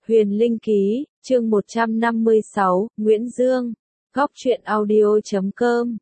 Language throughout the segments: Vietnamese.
Huyền Linh Ký, chương 156, Nguyễn Dương, Góc truyện audio.com.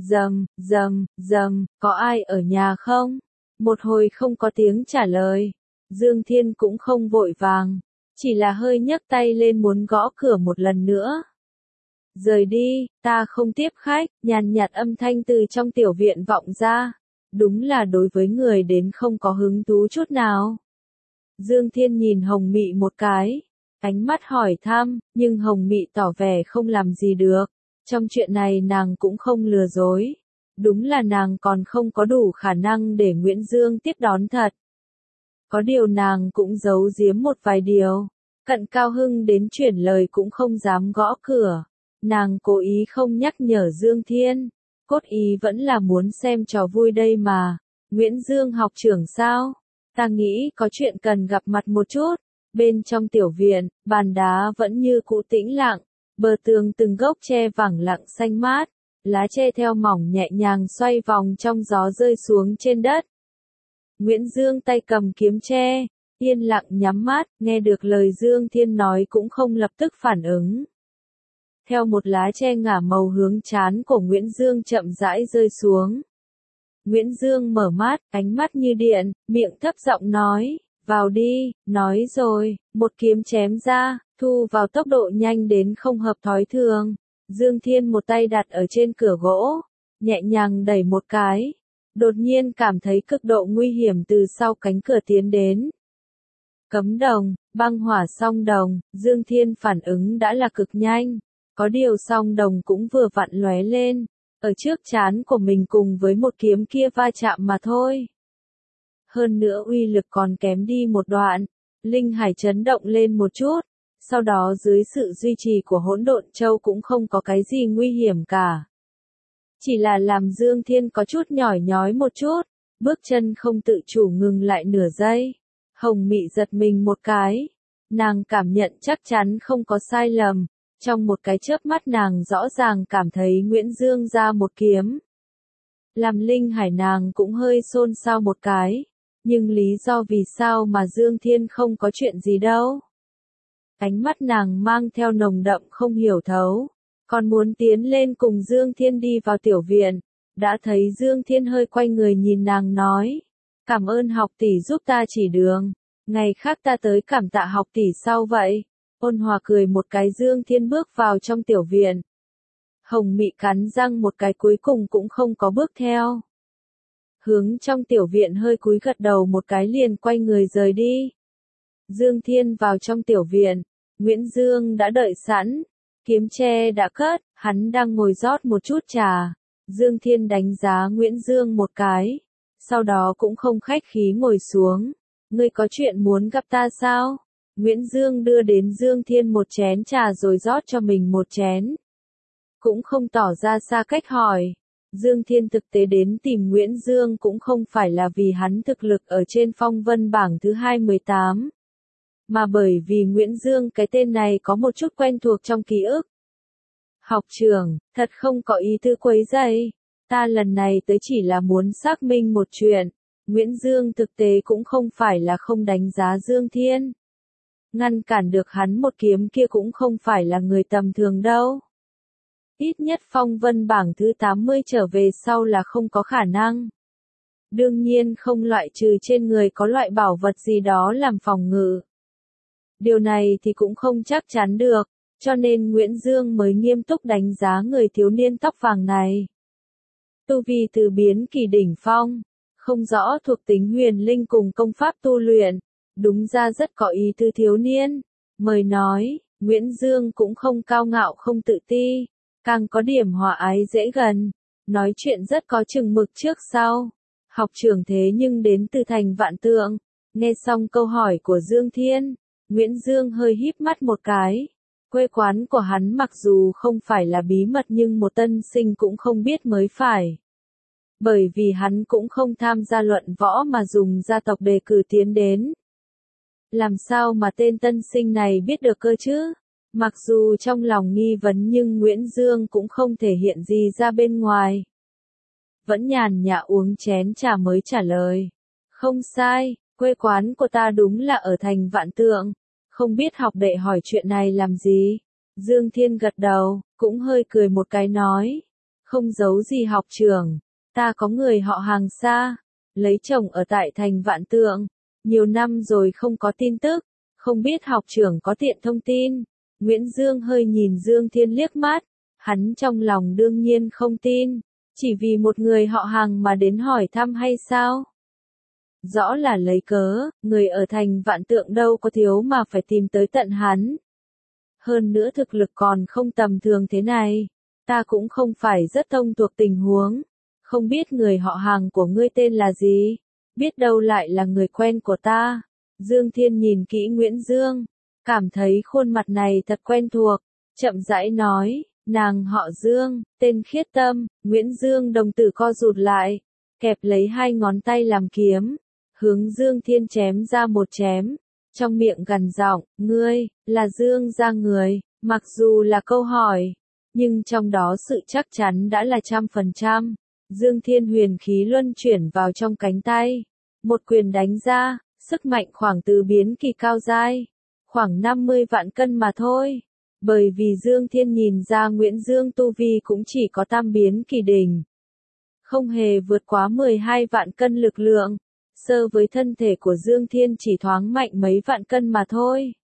Rầm, có ai ở nhà không? Một hồi không có tiếng trả lời. Dương Thiên cũng không vội vàng, chỉ là hơi nhấc tay lên muốn gõ cửa một lần nữa. Rời đi, ta không tiếp khách, nhàn nhạt âm thanh từ trong tiểu viện vọng ra. Đúng là đối với người đến không có hứng thú chút nào. Dương Thiên nhìn Hồng Mị một cái, ánh mắt hỏi thăm, nhưng Hồng Mị tỏ vẻ không làm gì được. Trong chuyện này nàng cũng không lừa dối. Đúng là nàng còn không có đủ khả năng để Nguyễn Dương tiếp đón thật. Có điều nàng cũng giấu giếm một vài điều. Cận Cao Hưng đến chuyển lời cũng không dám gõ cửa. Nàng cố ý không nhắc nhở Dương Thiên. Cốt ý vẫn là muốn xem trò vui đây mà. Nguyễn Dương học trưởng sao? Ta nghĩ có chuyện cần gặp mặt một chút. Bên trong tiểu viện, bàn đá vẫn như cũ tĩnh lặng. Bờ tường từng gốc tre vẳng lặng xanh mát. Lá tre theo mỏng nhẹ nhàng xoay vòng trong gió rơi xuống trên đất. Nguyễn Dương tay cầm kiếm tre, yên lặng nhắm mắt, nghe được lời Dương Thiên nói cũng không lập tức phản ứng. Theo một lá tre ngả màu hướng trán của Nguyễn Dương chậm rãi rơi xuống. Nguyễn Dương mở mắt, ánh mắt như điện, miệng thấp giọng nói, vào đi, nói rồi, một kiếm chém ra, thu vào tốc độ nhanh đến không hợp thói thường. Dương Thiên một tay đặt ở trên cửa gỗ, nhẹ nhàng đẩy một cái. Đột nhiên cảm thấy cực độ nguy hiểm từ sau cánh cửa tiến đến. Cấm đồng, băng hỏa song đồng, Dương Thiên phản ứng đã là cực nhanh. Có điều song đồng cũng vừa vặn lóe lên, ở trước trán của mình cùng với một kiếm kia va chạm mà thôi. Hơn nữa uy lực còn kém đi một đoạn, linh hải chấn động lên một chút, sau đó dưới sự duy trì của hỗn độn châu cũng không có cái gì nguy hiểm cả. Chỉ là làm Dương Thiên có chút nhỏi nhói một chút, bước chân không tự chủ ngừng lại nửa giây. Hồng Mị giật mình một cái, nàng cảm nhận chắc chắn không có sai lầm. Trong một cái chớp mắt nàng rõ ràng cảm thấy Nguyễn Dương ra một kiếm. Làm linh hải nàng cũng hơi xôn xao một cái. Nhưng lý do vì sao mà Dương Thiên không có chuyện gì đâu. Ánh mắt nàng mang theo nồng đậm không hiểu thấu. Còn muốn tiến lên cùng Dương Thiên đi vào tiểu viện. Đã thấy Dương Thiên hơi quay người nhìn nàng nói. Cảm ơn học tỷ giúp ta chỉ đường. Ngày khác ta tới cảm tạ học tỷ sau vậy. Ôn hòa cười một cái, Dương Thiên bước vào trong tiểu viện. Hồng Mị cắn răng một cái cuối cùng cũng không có bước theo. Hướng trong tiểu viện hơi cúi gật đầu một cái liền quay người rời đi. Dương Thiên vào trong tiểu viện. Nguyễn Dương đã đợi sẵn. Kiếm tre đã cất, hắn đang ngồi rót một chút trà. Dương Thiên đánh giá Nguyễn Dương một cái. Sau đó cũng không khách khí ngồi xuống. Ngươi có chuyện muốn gặp ta sao? Nguyễn Dương đưa đến Dương Thiên một chén trà rồi rót cho mình một chén. Cũng không tỏ ra xa cách hỏi. Dương Thiên thực tế đến tìm Nguyễn Dương cũng không phải là vì hắn thực lực ở trên phong vân bảng thứ 218. Mà bởi vì Nguyễn Dương cái tên này có một chút quen thuộc trong ký ức. Học trưởng, thật không có ý tư quấy rầy. Ta lần này tới chỉ là muốn xác minh một chuyện. Nguyễn Dương thực tế cũng không phải là không đánh giá Dương Thiên. Ngăn cản được hắn một kiếm kia cũng không phải là người tầm thường đâu. Ít nhất phong vân bảng thứ 80 trở về sau là không có khả năng. Đương nhiên không loại trừ trên người có loại bảo vật gì đó làm phòng ngự. Điều này thì cũng không chắc chắn được, cho nên Nguyễn Dương mới nghiêm túc đánh giá người thiếu niên tóc vàng này. Tu vi từ biến kỳ đỉnh phong, không rõ thuộc tính huyền linh cùng công pháp tu luyện. Đúng ra rất có ý tư thiếu niên. Mời nói, Nguyễn Dương cũng không cao ngạo không tự ti. Càng có điểm hòa ái dễ gần. Nói chuyện rất có chừng mực trước sau. Học trưởng thế nhưng đến từ thành Vạn Tượng. Nghe xong câu hỏi của Dương Thiên, Nguyễn Dương hơi híp mắt một cái. Quê quán của hắn mặc dù không phải là bí mật nhưng một tân sinh cũng không biết mới phải. Bởi vì hắn cũng không tham gia luận võ mà dùng gia tộc đề cử tiến đến. Làm sao mà tên tân sinh này biết được cơ chứ? Mặc dù trong lòng nghi vấn nhưng Nguyễn Dương cũng không thể hiện gì ra bên ngoài. Vẫn nhàn nhã uống chén trà mới trả lời. Không sai, quê quán của ta đúng là ở thành Vạn Tượng. Không biết học đệ hỏi chuyện này làm gì? Dương Thiên gật đầu, cũng hơi cười một cái nói. Không giấu gì học trưởng, ta có người họ hàng xa, lấy chồng ở tại thành Vạn Tượng, nhiều năm rồi không có tin tức, không biết học trưởng có tiện thông tin. Nguyễn Dương hơi nhìn Dương Thiên liếc mắt, hắn trong lòng đương nhiên không tin, chỉ vì một người họ hàng mà đến hỏi thăm hay sao? Rõ là lấy cớ, người ở thành Vạn Tượng đâu có thiếu mà phải tìm tới tận hắn. Hơn nữa thực lực còn không tầm thường thế này, ta cũng không phải rất thông thuộc tình huống, không biết người họ hàng của ngươi tên là gì, biết đâu lại là người quen của ta. Dương Thiên nhìn kỹ Nguyễn Dương, cảm thấy khuôn mặt này thật quen thuộc, chậm rãi nói, nàng họ Dương, tên Khiết Tâm. Nguyễn Dương đồng tử co rụt lại, kẹp lấy hai ngón tay làm kiếm, hướng Dương Thiên chém ra một chém, trong miệng gằn giọng, ngươi, là Dương gia người. Mặc dù là câu hỏi, nhưng trong đó sự chắc chắn đã là 100%. Dương Thiên huyền khí luân chuyển vào trong cánh tay, một quyền đánh ra, sức mạnh khoảng từ biến kỳ cao giai, khoảng 50 vạn cân mà thôi. Bởi vì Dương Thiên nhìn ra Nguyễn Dương tu vi cũng chỉ có tam biến kỳ đỉnh, không hề vượt quá 12 vạn cân lực lượng, sơ với thân thể của Dương Thiên chỉ thoáng mạnh mấy vạn cân mà thôi.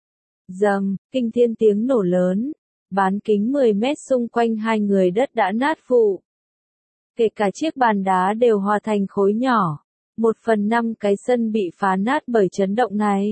Rầm, kinh thiên tiếng nổ lớn, bán kính 10 mét xung quanh hai người đất đã nát vụn. Kể cả chiếc bàn đá đều hòa thành khối nhỏ, 1/5 cái sân bị phá nát bởi chấn động này.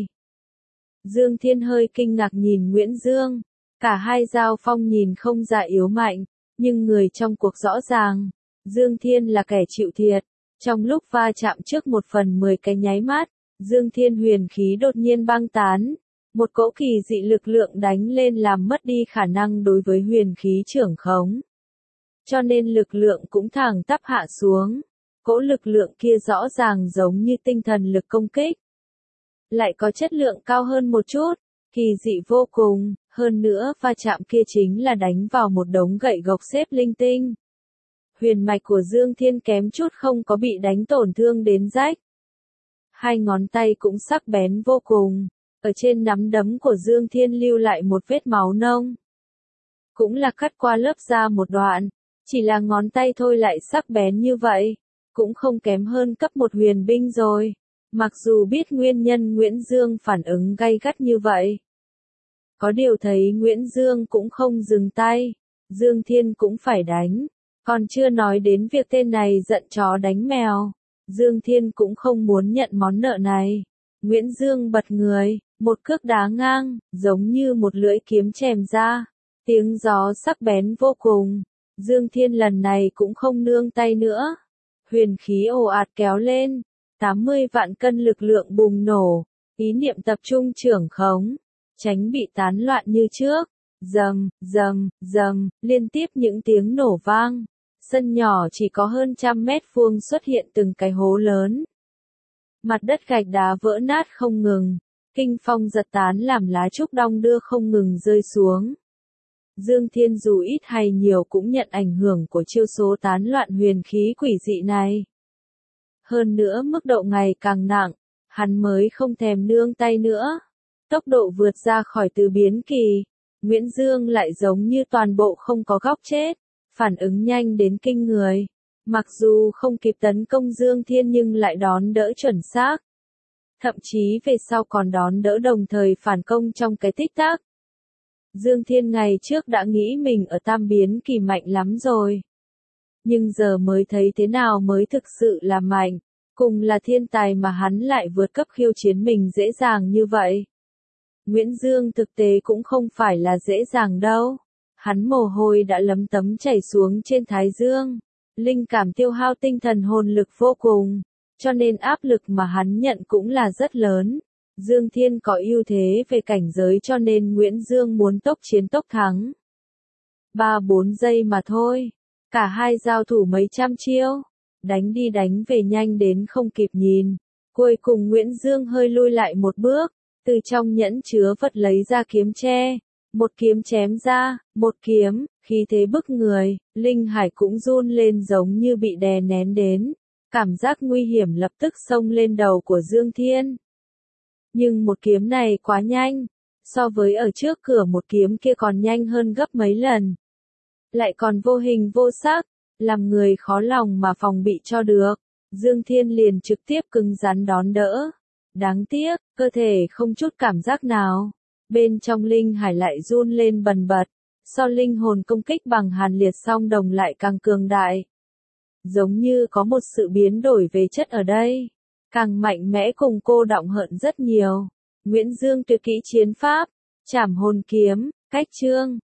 Dương Thiên hơi kinh ngạc nhìn Nguyễn Dương, cả hai giao phong nhìn không ra yếu mạnh, nhưng người trong cuộc rõ ràng, Dương Thiên là kẻ chịu thiệt. Trong lúc va chạm trước 1/10 cái nháy mắt, Dương Thiên huyền khí đột nhiên băng tán, một cỗ kỳ dị lực lượng đánh lên làm mất đi khả năng đối với huyền khí trưởng khống. Cho nên lực lượng cũng thẳng tắp hạ xuống, cỗ lực lượng kia rõ ràng giống như tinh thần lực công kích. Lại có chất lượng cao hơn một chút, kỳ dị vô cùng, hơn nữa va chạm kia chính là đánh vào một đống gậy gộc xếp linh tinh. Huyền mạch của Dương Thiên kém chút không có bị đánh tổn thương đến rách. Hai ngón tay cũng sắc bén vô cùng, ở trên nắm đấm của Dương Thiên lưu lại một vết máu nông. Cũng là cắt qua lớp da một đoạn, chỉ là ngón tay thôi lại sắc bén như vậy, cũng không kém hơn cấp một huyền binh rồi. Mặc dù biết nguyên nhân Nguyễn Dương phản ứng gay gắt như vậy. Có điều thấy Nguyễn Dương cũng không dừng tay, Dương Thiên cũng phải đánh. Còn chưa nói đến việc tên này giận chó đánh mèo, Dương Thiên cũng không muốn nhận món nợ này. Nguyễn Dương bật người, một cước đá ngang, giống như một lưỡi kiếm chém ra, tiếng gió sắc bén vô cùng. Dương Thiên lần này cũng không nương tay nữa, huyền khí ồ ạt kéo lên, 80 vạn cân lực lượng bùng nổ, ý niệm tập trung trưởng khống, tránh bị tán loạn như trước. Rầm, rầm, rầm, liên tiếp những tiếng nổ vang. Sân nhỏ chỉ có hơn 100 mét vuông xuất hiện từng cái hố lớn. Mặt đất gạch đá vỡ nát không ngừng, kinh phong giật tán làm lá trúc đong đưa không ngừng rơi xuống. Dương Thiên dù ít hay nhiều cũng nhận ảnh hưởng của chiêu số tán loạn huyền khí quỷ dị này. Hơn nữa mức độ ngày càng nặng, hắn mới không thèm nương tay nữa. Tốc độ vượt ra khỏi từ biến kỳ, Nguyễn Dương lại giống như toàn bộ không có góc chết. Phản ứng nhanh đến kinh người, mặc dù không kịp tấn công Dương Thiên nhưng lại đón đỡ chuẩn xác. Thậm chí về sau còn đón đỡ đồng thời phản công trong cái tích tắc. Dương Thiên ngày trước đã nghĩ mình ở tam biến kỳ mạnh lắm rồi. Nhưng giờ mới thấy thế nào mới thực sự là mạnh, cùng là thiên tài mà hắn lại vượt cấp khiêu chiến mình dễ dàng như vậy. Nguyễn Dương thực tế cũng không phải là dễ dàng đâu. Hắn mồ hôi đã lấm tấm chảy xuống trên thái dương, linh cảm tiêu hao tinh thần hồn lực vô cùng, cho nên áp lực mà hắn nhận cũng là rất lớn. Dương Thiên có ưu thế về cảnh giới cho nên Nguyễn Dương muốn tốc chiến tốc thắng. 3-4 giây mà thôi, cả hai giao thủ mấy trăm chiêu, đánh đi đánh về nhanh đến không kịp nhìn. Cuối cùng Nguyễn Dương hơi lui lại một bước, từ trong nhẫn chứa vật lấy ra kiếm tre. Một kiếm chém ra, một kiếm, khí thế bức người, linh hải cũng run lên giống như bị đè nén đến. Cảm giác nguy hiểm lập tức xông lên đầu của Dương Thiên. Nhưng một kiếm này quá nhanh, so với ở trước cửa một kiếm kia còn nhanh hơn gấp mấy lần. Lại còn vô hình vô sắc, làm người khó lòng mà phòng bị cho được. Dương Thiên liền trực tiếp cứng rắn đón đỡ. Đáng tiếc, cơ thể không chút cảm giác nào. Bên trong linh hải lại run lên bần bật. So linh hồn công kích bằng hàn liệt song đồng lại càng cường đại. Giống như có một sự biến đổi về chất ở đây. Càng mạnh mẽ cùng cô động hận rất nhiều. Nguyễn Dương tuyệt kỹ chiến pháp, Trảm hồn kiếm, cách chương.